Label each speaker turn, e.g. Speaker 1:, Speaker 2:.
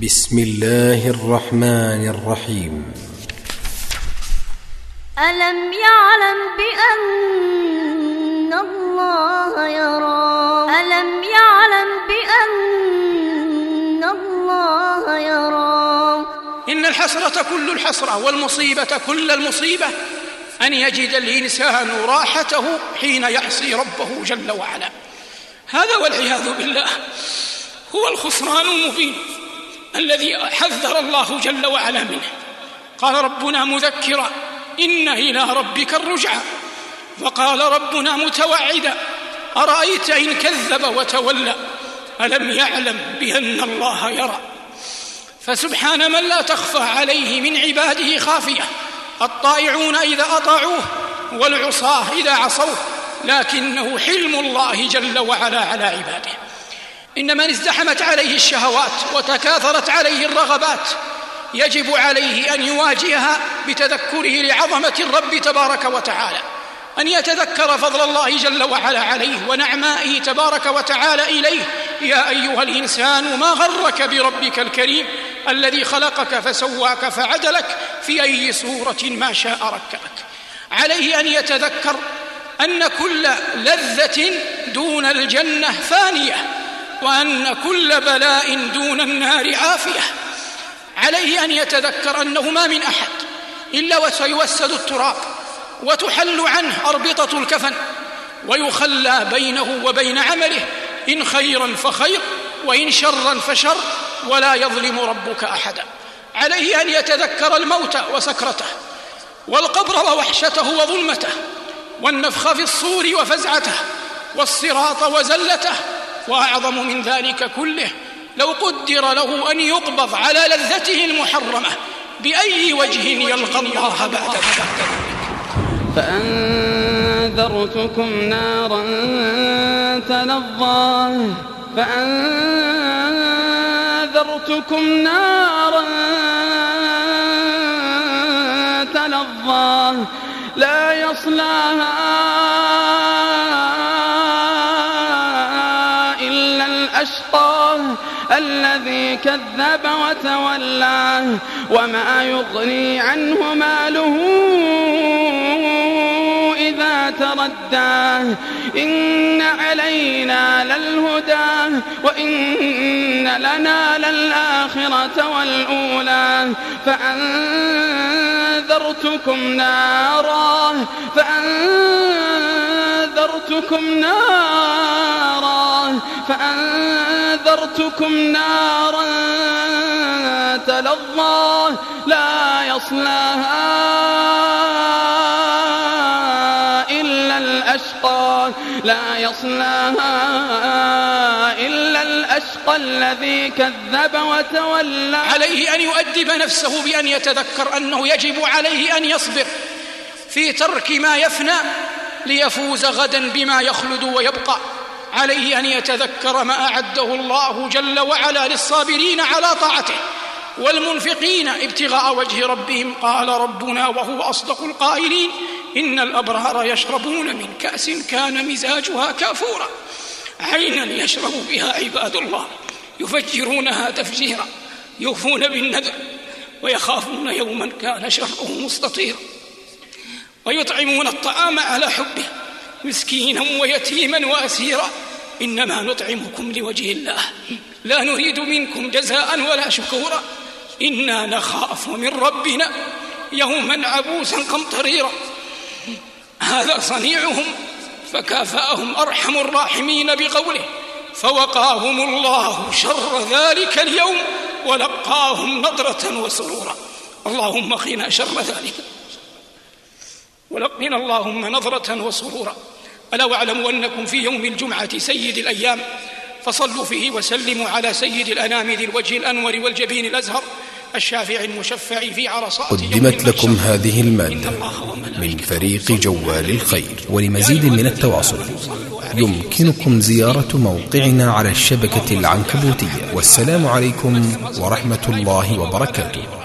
Speaker 1: بسم الله الرحمن الرحيم.
Speaker 2: ألم يعلم بأن الله يرى ألم يعلم بأن الله يرى
Speaker 3: إن الحسرة كل الحسرة والمصيبة كل المصيبة أن يجد الإنسان راحته حين يعصي ربه جل وعلا. هذا والعياذ بالله هو الخسران المبين الذي حذر الله جل وعلا منه. قال ربنا مذكرا: إن إلى ربك الرجعى. وقال ربنا متوعدا: أرأيت إن كذب وتولى ألم يعلم بأن الله يرى. فسبحان من لا تخفى عليه من عباده خافية، الطائعون إذا أطاعوه والعصاة إذا عصوه، لكنه حلم الله جل وعلا على عباده. إن من ازدحمت عليه الشهوات وتكاثرت عليه الرغبات يجب عليه أن يواجهها بتذكره لعظمة الرب تبارك وتعالى، أن يتذكر فضل الله جل وعلا عليه ونعمائه تبارك وتعالى إليه. يا أيها الإنسان ما غرك بربك الكريم الذي خلقك فسواك فعدلك في أي صورة ما شاء ركبك. عليه أن يتذكر أن كل لذة دون الجنة فانية، وأن كل بلاء دون النار عافية. عليه أن يتذكر أنه ما من أحد إلا وسيوسد التراب وتحل عنه أربطة الكفن ويخلى بينه وبين عمله، إن خيرا فخير وإن شرا فشر، ولا يظلم ربك أحدا. عليه أن يتذكر الموت وسكرته والقبر ووحشته وظلمته والنفخ في الصور وفزعته والصراط وزلته. وأعظم من ذلك كله لو قدر له أن يقبض على لذته المحرمة، بأي وجه يلقى الله بعد ذلك.
Speaker 4: فأنذرتكم نارا تلظى لا يصلاها إلا الأشقى الذي كذب وتولى وما يغني عنه ماله إذا تردى. إن علينا للهدى وإن لنا للآخرة والأولى. فأنذرتكم نارا تلظى لا يصلاها إلا الأشقى الذي كذب وتولى.
Speaker 3: عليه أن يؤدب نفسه بأن يتذكر أنه يجب عليه أن يصبر في ترك ما يفنى ليفوز غدا بما يخلد ويبقى. عليه أن يتذكر ما أعده الله جل وعلا للصابرين على طاعته والمنفقين ابتغاء وجه ربهم. قال ربنا وهو أصدق القائلين: إن الأبرار يشربون من كأس كان مزاجها كافورا عينا يشرب بها عباد الله يفجرونها تفجيرا يوفون بالنذر ويخافون يوما كان شره مستطيرا ويطعمون الطعام على حبه مسكينا ويتيما وأسيرا إنما نطعمكم لوجه الله لا نريد منكم جزاء ولا شكورا إنا نخاف من ربنا يوما عبوسا قمطريرا. هذا صنيعهم فكافأهم أرحم الراحمين بقوله: فوقاهم الله شر ذلك اليوم ولقاهم نضرة وسرورا. اللهم قنا شر ذلك ولقنا اللهم نضرة وسرورا. ألا واعلموا أنكم في يوم الجمعة سيد الأيام فصلوا فيه وسلموا على سيد الأنام ذي الوجه الأنور والجبين الأزهر الشافع المشفع في عرصات.
Speaker 1: قدمت لكم هذه المادة من فريق جوال الخير. ولمزيد من التواصل يمكنكم زيارة موقعنا على الشبكة العنكبوتية. والسلام عليكم ورحمة الله وبركاته.